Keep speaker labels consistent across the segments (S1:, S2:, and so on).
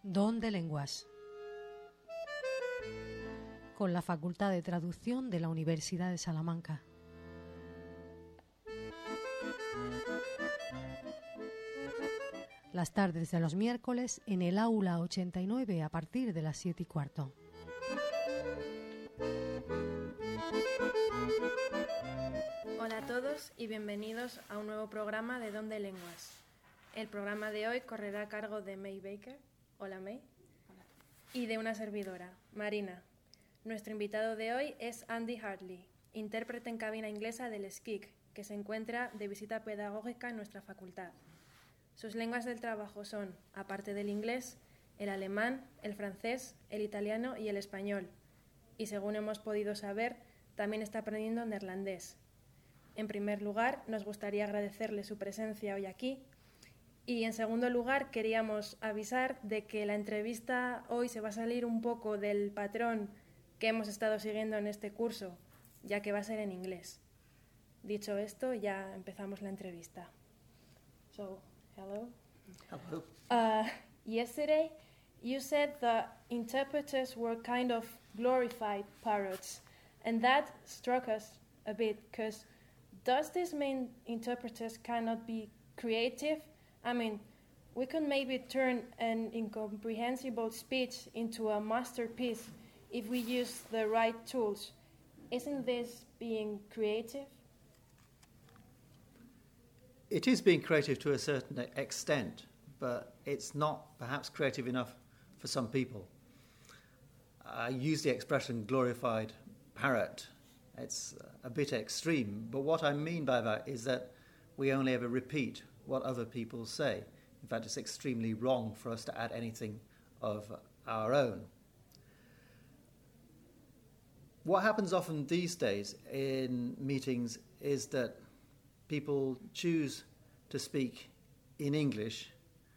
S1: Don de Lenguas, con la Facultad de Traducción de la Universidad de Salamanca. Las tardes de los miércoles en el aula 89 a partir de las 7:15.
S2: Hola a todos y bienvenidos a un nuevo programa de Don de Lenguas. El programa de hoy correrá a cargo de May Baker. Hola May.
S3: Hola.
S2: Y de una servidora, Marina. Nuestro invitado de hoy es Andy Hartley, intérprete en cabina inglesa del SCIC, que se encuentra de visita pedagógica en nuestra facultad. Sus lenguas del trabajo son, aparte del inglés, el alemán, el francés, el italiano y el español. Y según hemos podido saber, también está aprendiendo neerlandés. En primer lugar, nos gustaría agradecerle su presencia hoy aquí. Y en segundo lugar, queríamos avisar de que la entrevista hoy se va a salir un poco del patrón que hemos estado siguiendo en este curso, ya que va a ser en inglés. Dicho esto, ya empezamos la entrevista. So, hello.
S3: Hello.
S2: Yesterday, you said the interpreters were kind of glorified parrots, and that struck us a bit, because does this mean interpreters cannot be creative? I mean, we could maybe turn an incomprehensible speech into a masterpiece if we use the right tools. Isn't this being creative?
S3: It is being creative to a certain extent, but it's not perhaps creative enough for some people. I use the expression glorified parrot. It's a bit extreme, but what I mean by that is that we only ever repeat what other people say. In fact, it's extremely wrong for us to add anything of our own. What happens often these days in meetings is that people choose to speak in English,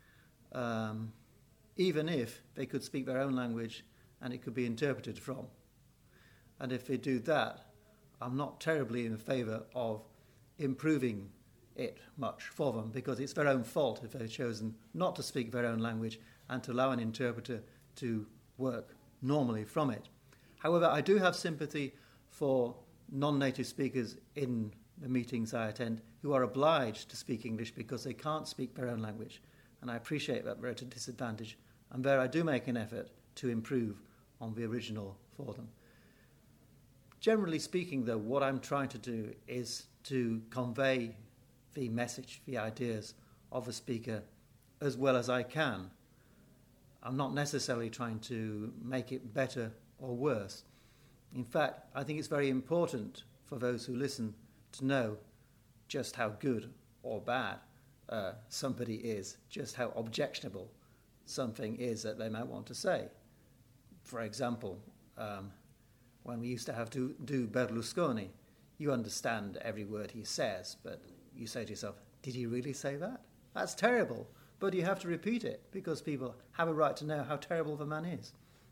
S3: even if they could speak their own language and it could be interpreted from. And if they do that, I'm not terribly in favour of improving it much for them, because it's their own fault if they've chosen not to speak their own language and to allow an interpreter to work normally from it. However, I do have sympathy for non-native speakers in the meetings I attend who are obliged to speak English because they can't speak their own language, and I appreciate that they're at a disadvantage, and there I do make an effort to improve on the original for them. Generally speaking, though, what I'm trying to do is to convey the message, the ideas of the speaker as well as I can. I'm not necessarily trying to make it better or worse. In fact, I think it's very important for those who listen to know just how good or bad somebody is, just how objectionable something is that they might want to say. For example, when we used to have to do Berlusconi, you understand every word he says, but you say to yourself, did he really say that? That's terrible. But you have to repeat it because people have a right to know how terrible the man is.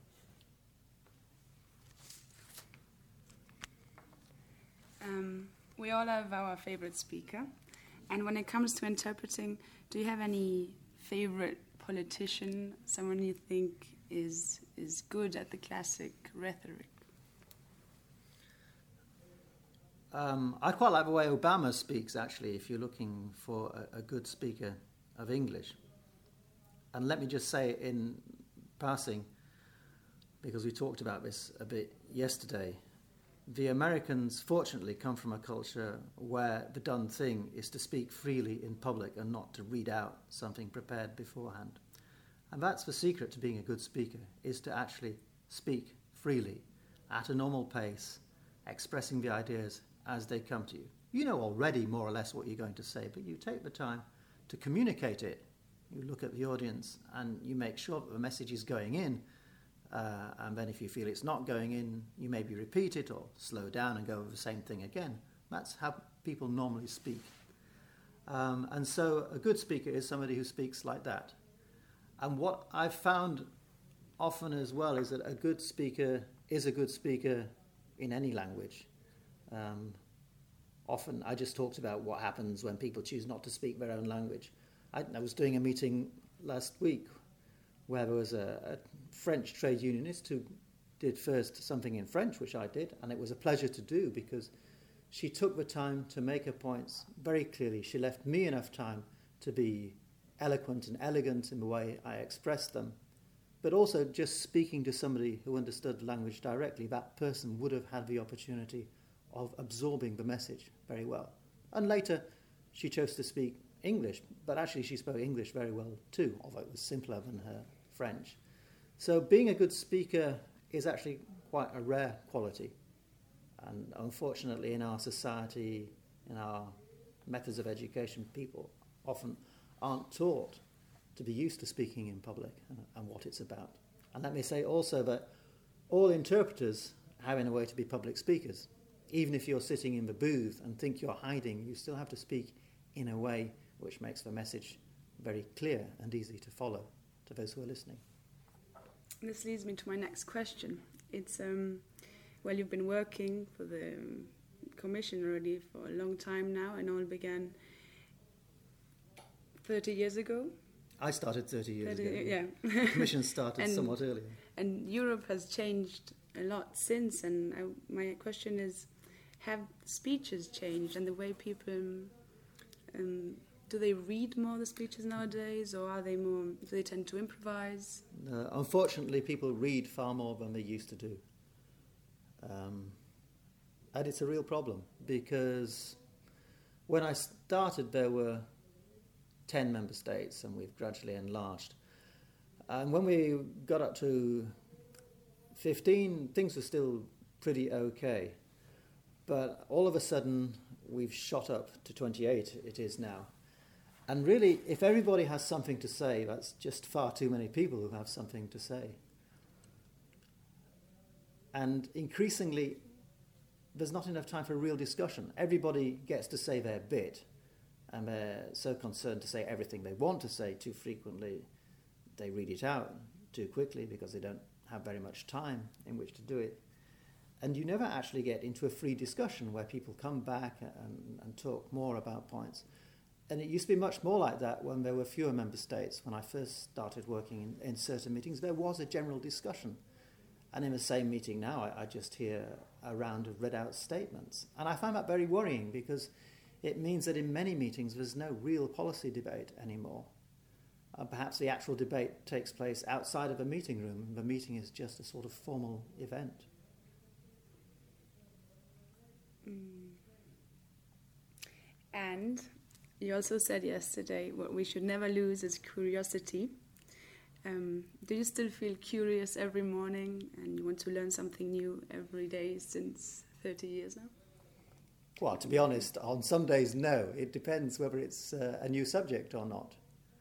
S4: We all have our favorite speaker. And when it comes to interpreting, do you have any favorite politician, someone you think is good at the classic rhetoric?
S3: I quite like the way Obama speaks, actually, if you're looking for a good speaker of English. And let me just say in passing, because we talked about this a bit yesterday, the Americans, fortunately, come from a culture where the done thing is to speak freely in public and not to read out something prepared beforehand. And that's the secret to being a good speaker, is to actually speak freely, at a normal pace, expressing the ideas as they come to you. You know already more or less what you're going to say, but you take the time to communicate it. You look at the audience and you make sure that the message is going in, and then if you feel it's not going in, you maybe repeat it or slow down and go over the same thing again. That's how people normally speak. And so a good speaker is somebody who speaks like that. And what I've found often as well is that a good speaker is a good speaker in any language. Often, I just talked about what happens when people choose not to speak their own language. I was doing a meeting last week where there was a French trade unionist who did first something in French, which I did, and it was a pleasure to do because she took the time to make her points very clearly. She left me enough time to be eloquent and elegant in the way I expressed them, but also just speaking to somebody who understood language directly, that person would have had the opportunity of absorbing the message very well. And later, she chose to speak English, but actually she spoke English very well too, although it was simpler than her French. So being a good speaker is actually quite a rare quality. And unfortunately in our society, in our methods of education, people often aren't taught to be used to speaking in public and what it's about. And let me say also that all interpreters have in a way to be public speakers. Even if you're sitting in the booth and think you're hiding, you still have to speak in a way which makes the message very clear and easy to follow to those who are listening.
S4: This leads me to my next question. It's, well, you've been working for the Commission already for a long time now, and all began 30 years ago.
S3: I started 30 years ago.
S4: Yeah.
S3: The Commission started somewhat earlier.
S4: And Europe has changed a lot since, and my question is, have speeches changed and the way people, do they read more the speeches nowadays, or do they tend to improvise?
S3: Unfortunately, people read far more than they used to do. And it's a real problem, because when I started there were 10 member states, and we've gradually enlarged. And when we got up to 15, things were still pretty okay. But all of a sudden, we've shot up to 28, it is now. And really, if everybody has something to say, that's just far too many people who have something to say. And increasingly, there's not enough time for a real discussion. Everybody gets to say their bit, and they're so concerned to say everything they want to say too frequently, they read it out too quickly because they don't have very much time in which to do it. And you never actually get into a free discussion where people come back and talk more about points. And it used to be much more like that when there were fewer member states. When I first started working in certain meetings, there was a general discussion. And in the same meeting now, I just hear a round of read-out statements. And I find that very worrying because it means that in many meetings there's no real policy debate anymore. Perhaps the actual debate takes place outside of a meeting room. The meeting is just a sort of formal event.
S4: And you also said yesterday what we should never lose is curiosity. Do you still feel curious every morning and you want to learn something new every day since 30 years now?
S3: Well, to be honest, on some days, no. It depends whether it's a new subject or not.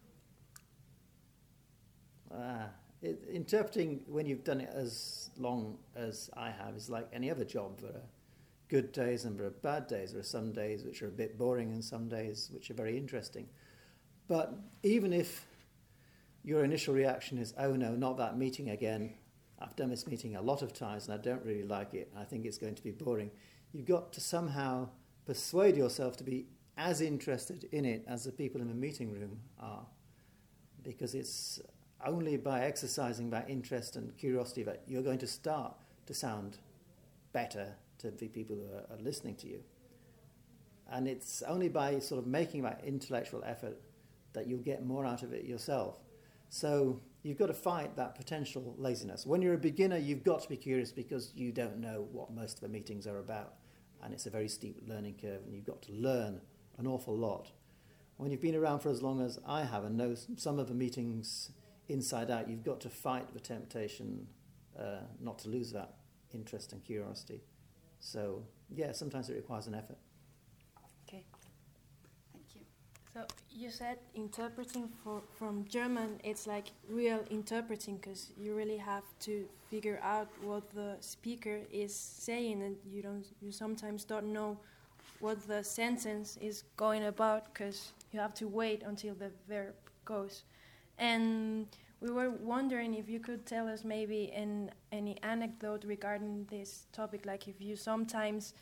S3: Interpreting, when you've done it as long as I have, is like any other job. There are good days and there are bad days. There are some days which are a bit boring and some days which are very interesting. But even if your initial reaction is, oh no, not that meeting again, I've done this meeting a lot of times and I don't really like it, I think it's going to be boring, you've got to somehow persuade yourself to be as interested in it as the people in the meeting room are. Because it's only by exercising that interest and curiosity that you're going to start to sound better to the people who are listening to you. And it's only by sort of making that intellectual effort that you'll get more out of it yourself. So you've got to fight that potential laziness. When you're a beginner, you've got to be curious because you don't know what most of the meetings are about. And it's a very steep learning curve, and you've got to learn an awful lot. When you've been around for as long as I have and know some of the meetings inside out, you've got to fight the temptation not to lose that interest and curiosity. So, yeah, sometimes it requires an effort.
S4: Okay, thank you.
S2: So you said interpreting from German, it's like real interpreting because you really have to figure out what the speaker is saying, and you sometimes don't know what the sentence is going about because you have to wait until the verb goes. And we were wondering if you could tell us maybe any anecdote regarding this topic, like if you sometimes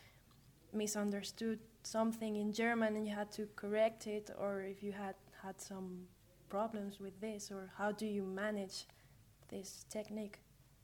S2: misunderstood something in German and you had to correct it, or if you had some problems with this, or how do you manage this technique?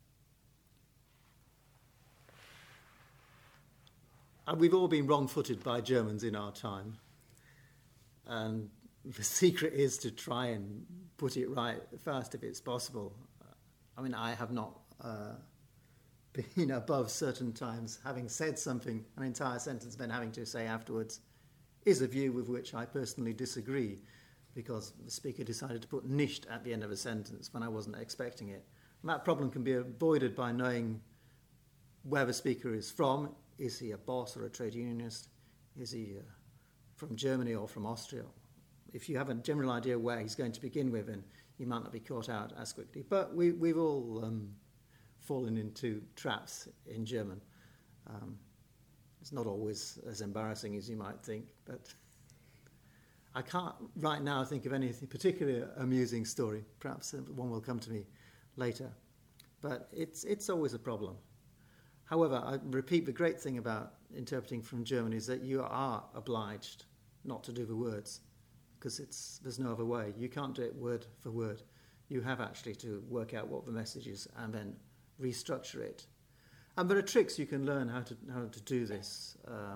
S3: We've all been wrong-footed by Germans in our time, and the secret is to try and put it right first if it's possible. I mean, I have not been above certain times having said something, an entire sentence, then having to say afterwards, is a view with which I personally disagree, because the speaker decided to put nicht at the end of a sentence when I wasn't expecting it. And that problem can be avoided by knowing where the speaker is from. Is he a boss or a trade unionist? Is he from Germany or from Austria? If you have a general idea where he's going to begin with, then you might not be caught out as quickly. But we've all fallen into traps in German. It's not always as embarrassing as you might think, but I can't right now think of anything particularly amusing story. Perhaps one will come to me later. But it's always a problem. However, I repeat, the great thing about interpreting from German is that you are obliged not to do the words, because there's no other way. You can't do it word for word. You have actually to work out what the message is and then restructure it. And there are tricks you can learn how to do this.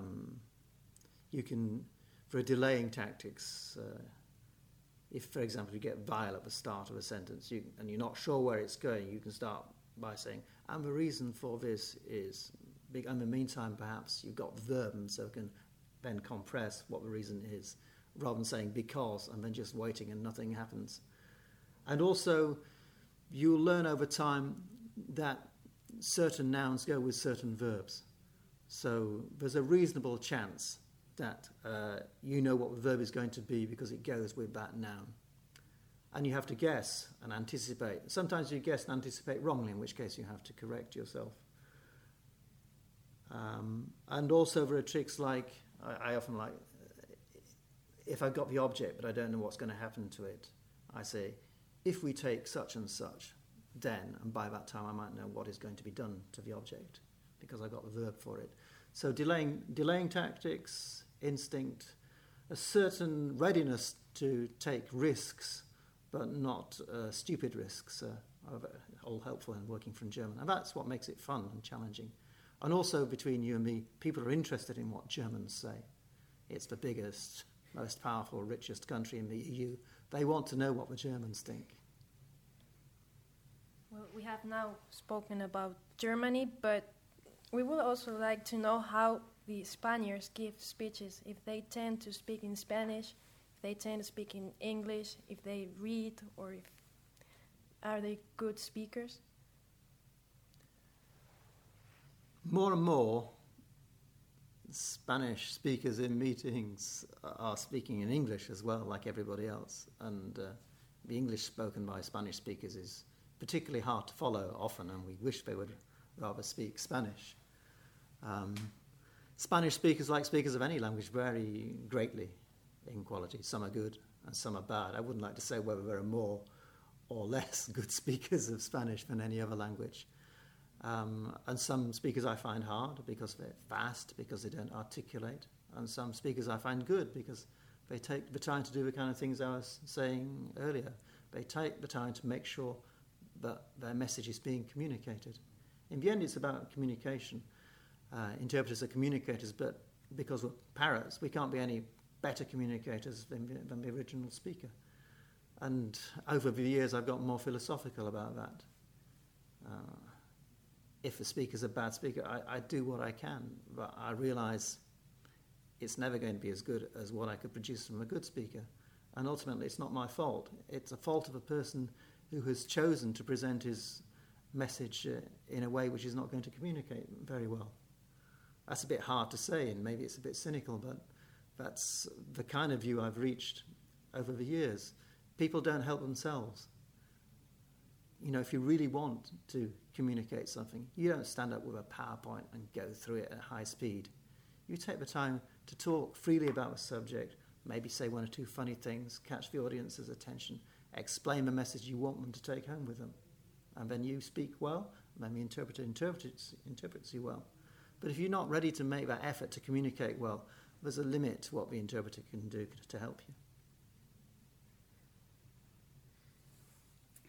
S3: For delaying tactics, if, for example, you get vile at the start of a sentence and you're not sure where it's going, you can start by saying, and the reason for this is, and in the meantime, perhaps you've got the verb, so you can then compress what the reason is, rather than saying because, and then just waiting and nothing happens. And also, you'll learn over time that certain nouns go with certain verbs. So there's a reasonable chance that you know what the verb is going to be because it goes with that noun. And you have to guess and anticipate. Sometimes you guess and anticipate wrongly, in which case you have to correct yourself. And also there are tricks like, I often like, if I've got the object but I don't know what's going to happen to it, I say, if we take such and such, then, and by that time I might know what is going to be done to the object, because I've got the verb for it. So delaying tactics, instinct, a certain readiness to take risks, but not stupid risks, are all helpful in working from German. And that's what makes it fun and challenging. And also, between you and me, people are interested in what Germans say. It's the biggest, most powerful, richest country in the EU. They want to know what the Germans think.
S2: Well, we have now spoken about Germany, but we would also like to know how the Spaniards give speeches, if they tend to speak in Spanish, if they tend to speak in English, if they read, or are they good speakers?
S3: More and more, Spanish speakers in meetings are speaking in English as well, like everybody else. And the English spoken by Spanish speakers is particularly hard to follow often, and we wish they would rather speak Spanish. Spanish speakers, like speakers of any language, vary greatly in quality. Some are good and some are bad. I wouldn't like to say whether there are more or less good speakers of Spanish than any other language. And some speakers I find hard because they're fast, because they don't articulate. And some speakers I find good because they take the time to do the kind of things I was saying earlier. They take the time to make sure that their message is being communicated. In the end, it's about communication. Interpreters are communicators, but because we're parrots, we can't be any better communicators than the original speaker. And over the years, I've got more philosophical about that. If the speaker's a bad speaker, I do what I can, but I realise it's never going to be as good as what I could produce from a good speaker. And ultimately, it's not my fault. It's a fault of a person who has chosen to present his message in a way which is not going to communicate very well. That's a bit hard to say, and maybe it's a bit cynical, but that's the kind of view I've reached over the years. People don't help themselves. You know, if you really want to communicate something, you don't stand up with a PowerPoint and go through it at high speed. You take the time to talk freely about the subject, maybe say one or two funny things, catch the audience's attention, explain the message you want them to take home with them. And then you speak well, and then the interpreter interprets you well. But if you're not ready to make that effort to communicate well, there's a limit to what the interpreter can do to help you.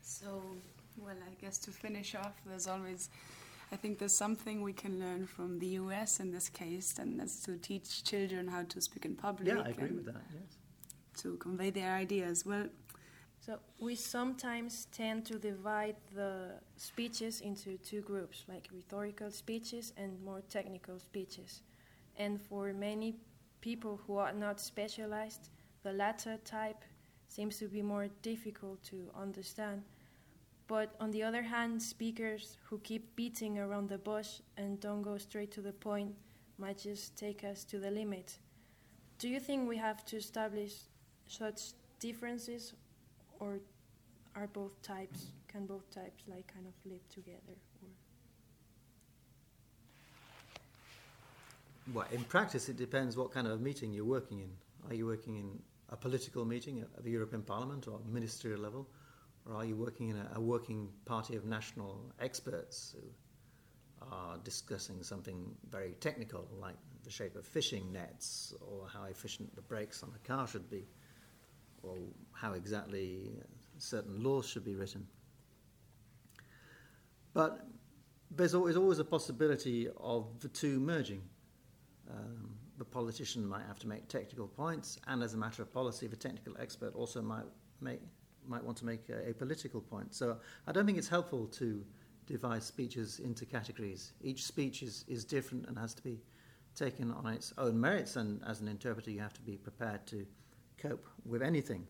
S4: So, well, I guess to finish off, I think there's something we can learn from the US in this case, and that's to teach children how to speak in public.
S3: Yeah, I agree with that, yes.
S4: To convey their ideas. Well,
S2: so we sometimes tend to divide the speeches into two groups, like rhetorical speeches and more technical speeches. And for many people who are not specialized, the latter type seems to be more difficult to understand. But on the other hand, speakers who keep beating around the bush and don't go straight to the point might just take us to the limit. Do you think we have to establish such differences, or can both types like kind of live together? Or?
S3: Well, in practice, it depends what kind of meeting you're working in. Are you working in a political meeting at the European Parliament or ministerial level? Or are you working in a working party of national experts who are discussing something very technical, like the shape of fishing nets, or how efficient the brakes on a car should be, or how exactly certain laws should be written? But there's always a possibility of the two merging. The politician might have to make technical points, and as a matter of policy, the technical expert also might want to make a political point. So I don't think it's helpful to divide speeches into categories. Each speech is different and has to be taken on its own merits, and as an interpreter you have to be prepared to cope with anything.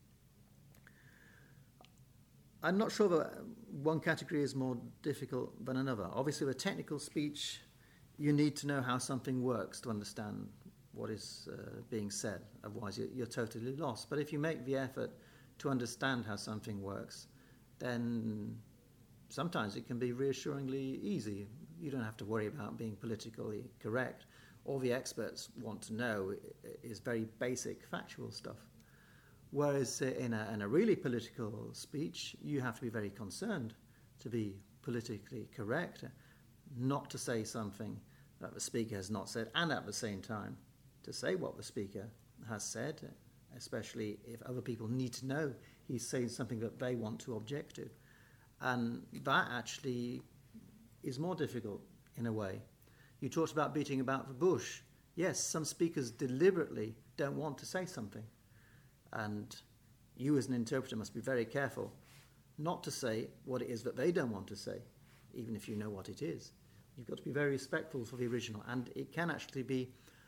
S3: I'm not sure that one category is more difficult than another. Obviously, with a technical speech, you need to know how something works to understand what is being said. Otherwise, you're totally lost. But if you make the effort to understand how something works, then sometimes it can be reassuringly easy. You don't have to worry about being politically correct. All the experts want to know is very basic, factual stuff. Whereas in a really political speech, you have to be very concerned to be politically correct, not to say something that the speaker has not said, and at the same time to say what the speaker has said, especially if other people need to know he's saying something that they want to object to. And that actually is more difficult in a way. You talked about beating about the bush. Yes, some speakers deliberately don't want to say something. And you as an interpreter must be very careful not to say what it is that they don't want to say, even if you know what it is. You've got to be very respectful for the original, and it can actually be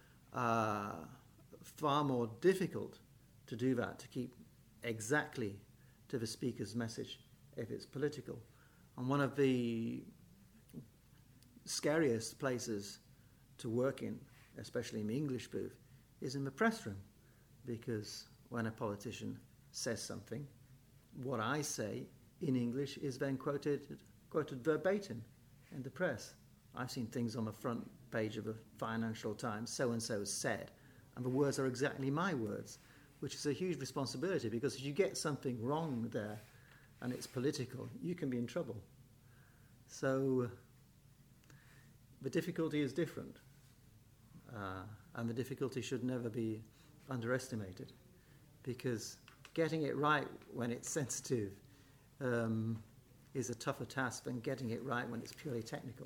S3: far more difficult to do that, to keep exactly to the speaker's message if it's political. And one of the scariest places to work in, especially in the English booth, is in the press room, because when a politician says something, what I say in English is then quoted verbatim in the press. I've seen things on the front page of the Financial Times, so-and-so said, and the words are exactly my words, which is a huge responsibility, because if you get something wrong there and it's political, you can be in trouble. So the difficulty is different, and the difficulty should never be underestimated, because getting it right when it's sensitive is a tougher task than getting it right when it's purely technical.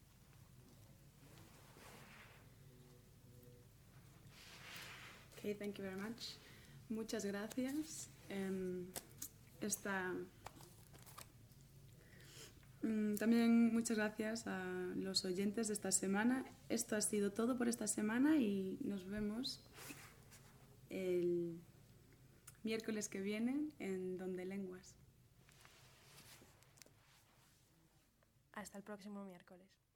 S4: Okay, thank you very much. Muchas gracias. También muchas gracias a los oyentes de esta semana. Esto ha sido todo por esta semana y nos vemos el miércoles que viene en Donde Lenguas.
S2: Hasta el próximo miércoles.